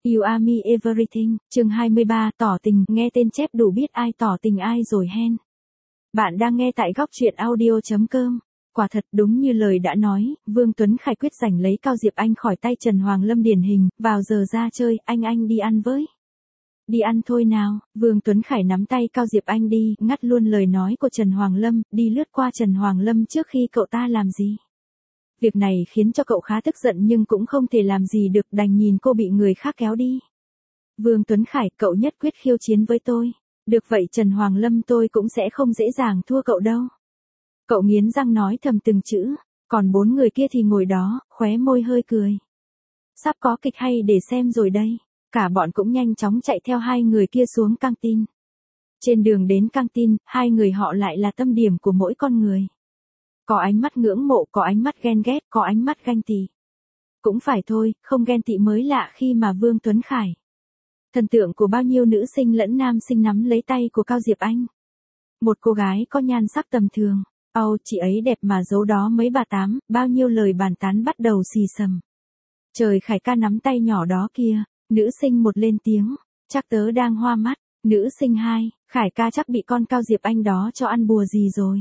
You are me everything, chương 23, tỏ tình, nghe tên chép đủ biết ai tỏ tình ai rồi hen. Bạn đang nghe tại góc truyện audio.com. Quả thật đúng như lời đã nói, Vương Tuấn Khải quyết giành lấy Cao Diệp Anh khỏi tay Trần Hoàng Lâm điển hình, vào giờ ra chơi, anh đi ăn với. Đi ăn thôi nào, Vương Tuấn Khải nắm tay Cao Diệp Anh đi, ngắt luôn lời nói của Trần Hoàng Lâm, đi lướt qua Trần Hoàng Lâm trước khi cậu ta làm gì. Việc này khiến cho cậu khá tức giận nhưng cũng không thể làm gì được, đành nhìn cô bị người khác kéo đi. Vương Tuấn Khải, cậu nhất quyết khiêu chiến với tôi. Được vậy Trần Hoàng Lâm, tôi cũng sẽ không dễ dàng thua cậu đâu. Cậu nghiến răng nói thầm từng chữ, còn 4 người kia thì ngồi đó, khóe môi hơi cười. Sắp có kịch hay để xem rồi đây. Cả bọn cũng nhanh chóng chạy theo hai người kia xuống căng tin. Trên đường đến căng tin, hai người họ lại là tâm điểm của mỗi con người. Có ánh mắt ngưỡng mộ, có ánh mắt ghen ghét, có ánh mắt ganh tị. Cũng phải thôi, không ghen tị mới lạ khi mà Vương Tuấn Khải. Thần tượng của bao nhiêu nữ sinh lẫn nam sinh nắm lấy tay của Cao Diệp Anh. Một cô gái có nhan sắc tầm thường. Chị ấy đẹp mà giấu đó mấy bà tám, bao nhiêu lời bàn tán bắt đầu xì xầm. Trời, Khải ca nắm tay nhỏ đó kia. Nữ sinh 1 lên tiếng, chắc tớ đang hoa mắt. Nữ sinh 2, Khải ca chắc bị con Cao Diệp Anh đó cho ăn bùa gì rồi.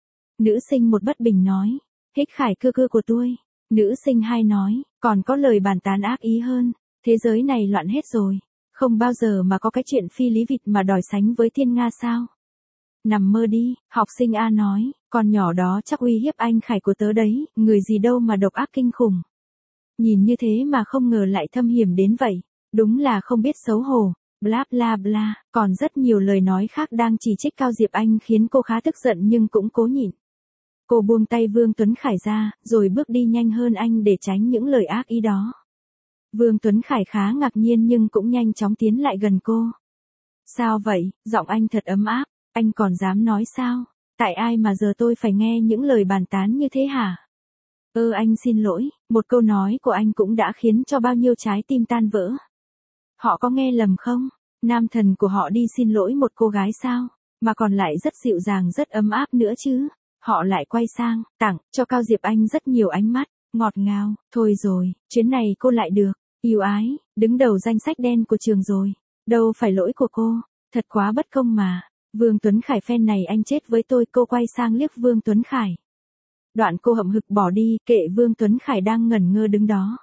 Nữ sinh 1 bất bình nói, hích Khải cưa của tôi. Nữ sinh 2 nói, còn có lời bàn tán ác ý hơn, thế giới này loạn hết rồi, không bao giờ mà có cái chuyện phi lý vịt mà đòi sánh với Thiên Nga sao. Nằm mơ đi, học sinh A nói, con nhỏ đó chắc uy hiếp anh Khải của tớ đấy, người gì đâu mà độc ác kinh khủng. Nhìn như thế mà không ngờ lại thâm hiểm đến vậy, đúng là không biết xấu hổ, bla bla bla, còn rất nhiều lời nói khác đang chỉ trích Cao Diệp Anh khiến cô khá tức giận nhưng cũng cố nhịn. Cô buông tay Vương Tuấn Khải ra, rồi bước đi nhanh hơn anh để tránh những lời ác ý đó. Vương Tuấn Khải khá ngạc nhiên nhưng cũng nhanh chóng tiến lại gần cô. Sao vậy, giọng anh thật ấm áp, anh còn dám nói sao? Tại ai mà giờ tôi phải nghe những lời bàn tán như thế hả? Anh xin lỗi, một câu nói của anh cũng đã khiến cho bao nhiêu trái tim tan vỡ. Họ có nghe lầm không? Nam thần của họ đi xin lỗi một cô gái sao? Mà còn lại rất dịu dàng rất ấm áp nữa chứ. Họ lại quay sang, tặng cho Cao Diệp Anh rất nhiều ánh mắt, ngọt ngào. Thôi rồi, chuyến này cô lại được, yêu ái, đứng đầu danh sách đen của trường rồi. Đâu phải lỗi của cô, thật quá bất công mà. Vương Tuấn Khải fan này anh chết với tôi. Cô quay sang liếc Vương Tuấn Khải. Đoạn cô hậm hực bỏ đi, kệ Vương Tuấn Khải đang ngẩn ngơ đứng đó.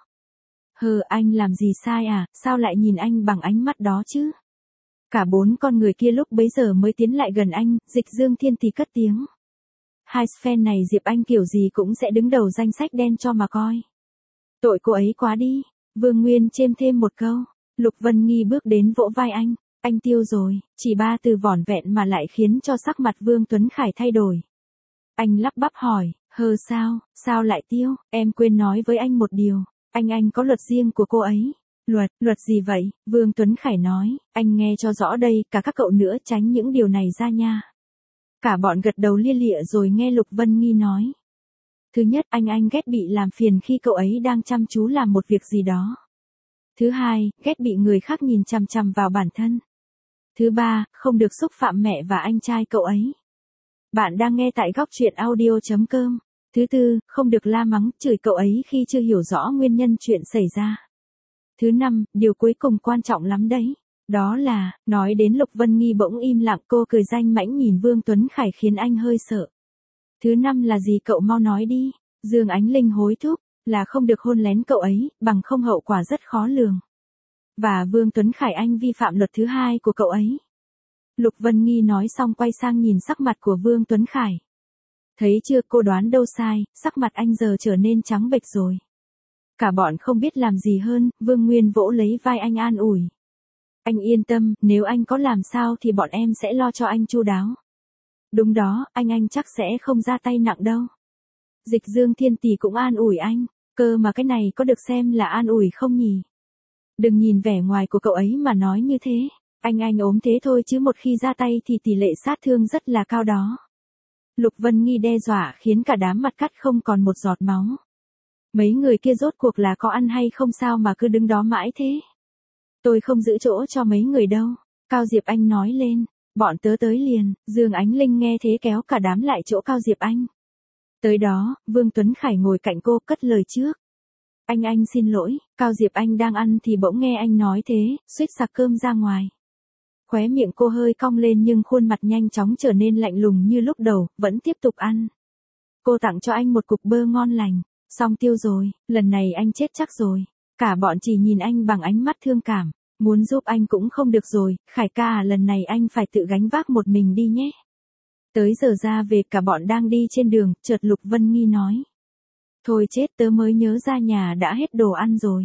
Anh làm gì sai à, sao lại nhìn anh bằng ánh mắt đó chứ? Cả 4 con người kia lúc bấy giờ mới tiến lại gần anh, Dịch Dương Thiên thì cất tiếng. Hai fan này Diệp Anh kiểu gì cũng sẽ đứng đầu danh sách đen cho mà coi. Tội cô ấy quá đi, Vương Nguyên chêm thêm một câu. Lục Vân Nghi bước đến vỗ vai anh tiêu rồi, chỉ 3 từ vỏn vẹn mà lại khiến cho sắc mặt Vương Tuấn Khải thay đổi. Anh lắp bắp hỏi, sao lại tiêu, em quên nói với anh một điều, anh có luật riêng của cô ấy. Luật gì vậy? Vương Tuấn Khải nói, anh nghe cho rõ đây, cả các cậu nữa tránh những điều này ra nha. Cả bọn gật đầu lia lịa rồi nghe Lục Vân Nghi nói. Thứ nhất, anh ghét bị làm phiền khi cậu ấy đang chăm chú làm một việc gì đó. Thứ hai, ghét bị người khác nhìn chằm chằm vào bản thân. Thứ ba, không được xúc phạm mẹ và anh trai cậu ấy. Bạn đang nghe tại góc truyện audio.com. Thứ tư, không được la mắng, chửi cậu ấy khi chưa hiểu rõ nguyên nhân chuyện xảy ra. Thứ năm, điều cuối cùng quan trọng lắm đấy. Đó là, nói đến Lục Vân Nghi bỗng im lặng, cô cười danh mãnh nhìn Vương Tuấn Khải khiến anh hơi sợ. Thứ năm là gì cậu mau nói đi. Dương Ánh Linh hối thúc, là không được hôn lén cậu ấy, bằng không hậu quả rất khó lường. Và Vương Tuấn Khải anh vi phạm luật thứ 2 của cậu ấy. Lục Vân Nghi nói xong quay sang nhìn sắc mặt của Vương Tuấn Khải. Thấy chưa, cô đoán đâu sai, sắc mặt anh giờ trở nên trắng bệch rồi. Cả bọn không biết làm gì hơn, Vương Nguyên vỗ lấy vai anh an ủi. Anh yên tâm, nếu anh có làm sao thì bọn em sẽ lo cho anh chu đáo. Đúng đó, anh chắc sẽ không ra tay nặng đâu. Dịch Dương Thiên Tỷ cũng an ủi anh, cơ mà cái này có được xem là an ủi không nhỉ? Đừng nhìn vẻ ngoài của cậu ấy mà nói như thế, anh ốm thế thôi chứ một khi ra tay thì tỷ lệ sát thương rất là cao đó. Lục Vân Nghi đe dọa khiến cả đám mặt cắt không còn một giọt máu. Mấy người kia rốt cuộc là có ăn hay không sao mà cứ đứng đó mãi thế? Tôi không giữ chỗ cho mấy người đâu, Cao Diệp Anh nói lên, bọn tớ tới liền. Dương Ánh Linh nghe thế kéo cả đám lại chỗ Cao Diệp Anh. Tới đó, Vương Tuấn Khải ngồi cạnh cô cất lời trước. Anh xin lỗi, Cao Diệp Anh đang ăn thì bỗng nghe anh nói thế, suýt sặc cơm ra ngoài. Khóe miệng cô hơi cong lên nhưng khuôn mặt nhanh chóng trở nên lạnh lùng như lúc đầu, vẫn tiếp tục ăn. Cô tặng cho anh một cục bơ ngon lành, xong tiêu rồi, lần này anh chết chắc rồi. Cả bọn chỉ nhìn anh bằng ánh mắt thương cảm, muốn giúp anh cũng không được rồi, Khải ca à, lần này anh phải tự gánh vác một mình đi nhé. Tới giờ ra về cả bọn đang đi trên đường, chợt Lục Vân Nghi nói. Thôi chết, tớ mới nhớ ra nhà đã hết đồ ăn rồi.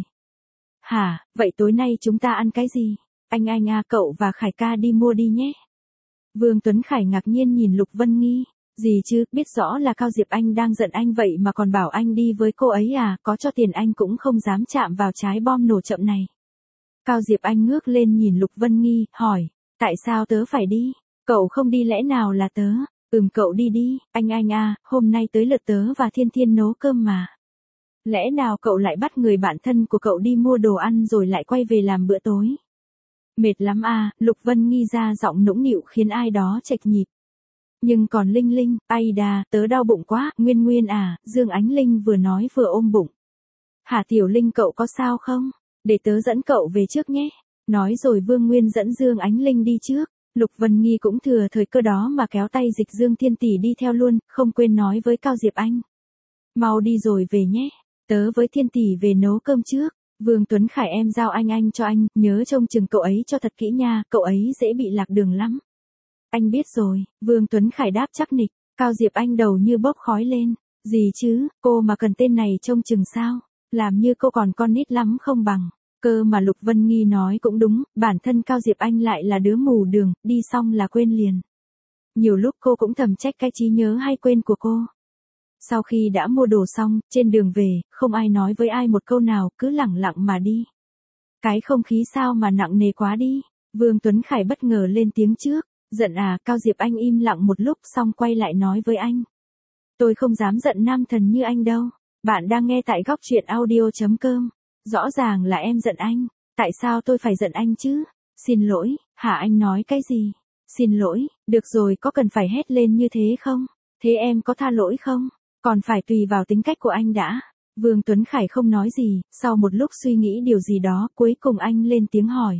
Hả, vậy tối nay chúng ta ăn cái gì? Anh à, cậu và Khải ca đi mua đi nhé. Vương Tuấn Khải ngạc nhiên nhìn Lục Vân Nghi. Gì chứ, biết rõ là Cao Diệp Anh đang giận anh vậy mà còn bảo anh đi với cô ấy à, có cho tiền anh cũng không dám chạm vào trái bom nổ chậm này. Cao Diệp Anh ngước lên nhìn Lục Vân Nghi, hỏi, tại sao tớ phải đi? Cậu không đi lẽ nào là tớ? Cậu đi đi, anh à, hôm nay tới lượt tớ và Thiên Thiên nấu cơm mà. Lẽ nào cậu lại bắt người bạn thân của cậu đi mua đồ ăn rồi lại quay về làm bữa tối? Mệt lắm à, Lục Vân Nghi ra giọng nũng nịu khiến ai đó chệch nhịp. Nhưng còn Linh Linh, ai đà, tớ đau bụng quá, Nguyên à, Dương Ánh Linh vừa nói vừa ôm bụng. Hả Tiểu Linh cậu có sao không? Để tớ dẫn cậu về trước nhé. Nói rồi Vương Nguyên dẫn Dương Ánh Linh đi trước. Lục Vân Nghi cũng thừa thời cơ đó mà kéo tay Dịch Dương Thiên Tỷ đi theo luôn, không quên nói với Cao Diệp Anh. Mau đi rồi về nhé, tớ với Thiên Tỷ về nấu cơm trước. Vương Tuấn Khải em giao anh cho anh, nhớ trông chừng cậu ấy cho thật kỹ nha, cậu ấy dễ bị lạc đường lắm. Anh biết rồi, Vương Tuấn Khải đáp chắc nịch, Cao Diệp Anh đầu như bốc khói lên. Gì chứ, cô mà cần tên này trông chừng sao, làm như cô còn con nít lắm không bằng. Cơ mà Lục Vân Nghi nói cũng đúng, bản thân Cao Diệp Anh lại là đứa mù đường, đi xong là quên liền. Nhiều lúc cô cũng thầm trách cái trí nhớ hay quên của cô. Sau khi đã mua đồ xong, trên đường về, không ai nói với ai một câu nào, cứ lẳng lặng mà đi. Cái không khí sao mà nặng nề quá đi. Vương Tuấn Khải bất ngờ lên tiếng trước. Giận à, Cao Diệp Anh im lặng một lúc xong quay lại nói với anh. Tôi không dám giận nam thần như anh đâu. Bạn đang nghe tại góc truyện audio.com. Rõ ràng là em giận anh. Tại sao tôi phải giận anh chứ? Xin lỗi, hả anh nói cái gì? Xin lỗi, được rồi có cần phải hét lên như thế không? Thế em có tha lỗi không? Còn phải tùy vào tính cách của anh đã. Vương Tuấn Khải không nói gì, sau một lúc suy nghĩ điều gì đó, cuối cùng anh lên tiếng hỏi.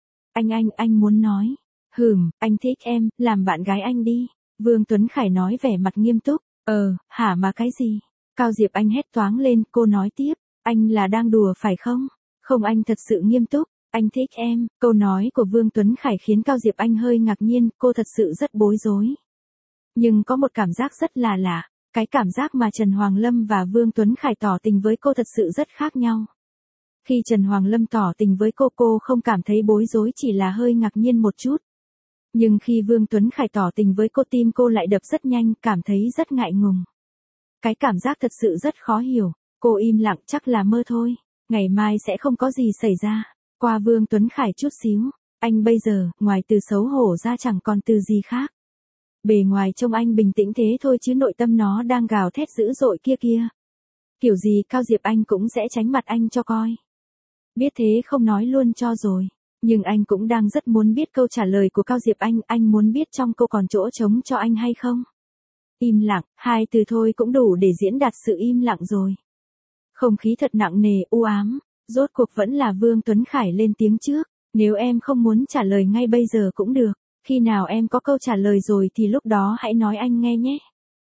Anh muốn nói. Anh thích em, làm bạn gái anh đi. Vương Tuấn Khải nói vẻ mặt nghiêm túc. Hả mà cái gì? Cao Diệp Anh hét toáng lên, cô nói tiếp. Anh là đang đùa phải không? Không, anh thật sự nghiêm túc. Anh thích em. Câu nói của Vương Tuấn Khải khiến Cao Diệp Anh hơi ngạc nhiên, cô thật sự rất bối rối. Nhưng có một cảm giác rất là lạ. Cái cảm giác mà Trần Hoàng Lâm và Vương Tuấn Khải tỏ tình với cô thật sự rất khác nhau. Khi Trần Hoàng Lâm tỏ tình với cô không cảm thấy bối rối, chỉ là hơi ngạc nhiên một chút. Nhưng khi Vương Tuấn Khải tỏ tình với cô, tim cô lại đập rất nhanh, cảm thấy rất ngại ngùng. Cái cảm giác thật sự rất khó hiểu. Cô im lặng, chắc là mơ thôi. Ngày mai sẽ không có gì xảy ra. Qua Vương Tuấn Khải chút xíu. Anh bây giờ, ngoài từ xấu hổ ra chẳng còn từ gì khác. Bề ngoài trông anh bình tĩnh thế thôi chứ nội tâm nó đang gào thét dữ dội kia. Kiểu gì Cao Diệp Anh cũng sẽ tránh mặt anh cho coi. Biết thế không nói luôn cho rồi. Nhưng anh cũng đang rất muốn biết câu trả lời của Cao Diệp Anh muốn biết trong câu còn chỗ trống cho anh hay không. Im lặng, hai từ thôi cũng đủ để diễn đạt sự im lặng rồi. Không khí thật nặng nề, u ám, rốt cuộc vẫn là Vương Tuấn Khải lên tiếng trước. Nếu em không muốn trả lời ngay bây giờ cũng được, khi nào em có câu trả lời rồi thì lúc đó hãy nói anh nghe nhé.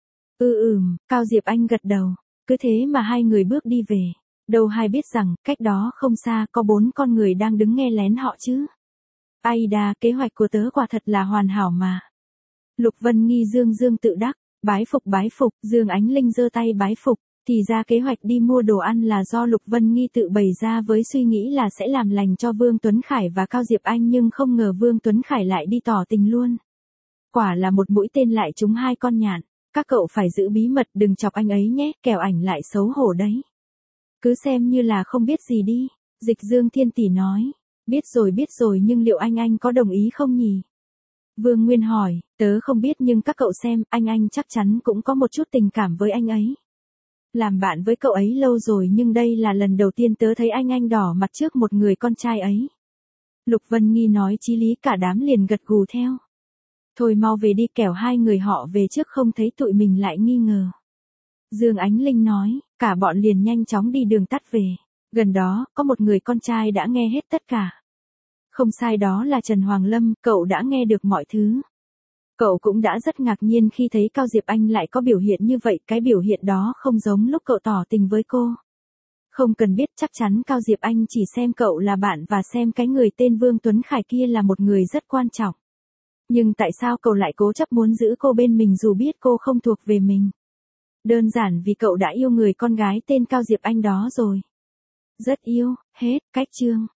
Cao Diệp Anh gật đầu, cứ thế mà hai người bước đi về. Đâu hay biết rằng, cách đó không xa có 4 con người đang đứng nghe lén họ chứ. Ai đà, kế hoạch của tớ quả thật là hoàn hảo mà. Lục Vân Nghi dương tự đắc, bái phục, Dương Ánh Linh giơ tay bái phục. Thì ra kế hoạch đi mua đồ ăn là do Lục Vân Nghi tự bày ra với suy nghĩ là sẽ làm lành cho Vương Tuấn Khải và Cao Diệp Anh, nhưng không ngờ Vương Tuấn Khải lại đi tỏ tình luôn. Quả là một mũi tên lại trúng 2 con nhạn. Các cậu phải giữ bí mật, đừng chọc anh ấy nhé, kẻo ảnh lại xấu hổ đấy. Cứ xem như là không biết gì đi, Dịch Dương Thiên Tỷ nói. Biết rồi nhưng liệu anh có đồng ý không nhỉ? Vương Nguyên hỏi, tớ không biết nhưng các cậu xem, anh chắc chắn cũng có một chút tình cảm với anh ấy. Làm bạn với cậu ấy lâu rồi nhưng đây là lần đầu tiên tớ thấy anh đỏ mặt trước một người con trai ấy. Lục Vân Nghi nói chí lý, cả đám liền gật gù theo. Thôi mau về đi, kẻo hai người họ về trước không thấy tụi mình lại nghi ngờ. Dương Ánh Linh nói, cả bọn liền nhanh chóng đi đường tắt về. Gần đó, có một người con trai đã nghe hết tất cả. Không sai, đó là Trần Hoàng Lâm, cậu đã nghe được mọi thứ. Cậu cũng đã rất ngạc nhiên khi thấy Cao Diệp Anh lại có biểu hiện như vậy, cái biểu hiện đó không giống lúc cậu tỏ tình với cô. Không cần biết, chắc chắn Cao Diệp Anh chỉ xem cậu là bạn và xem cái người tên Vương Tuấn Khải kia là một người rất quan trọng. Nhưng tại sao cậu lại cố chấp muốn giữ cô bên mình dù biết cô không thuộc về mình? Đơn giản vì cậu đã yêu người con gái tên Cao Diệp Anh đó rồi. Rất yêu, hết, cách chương.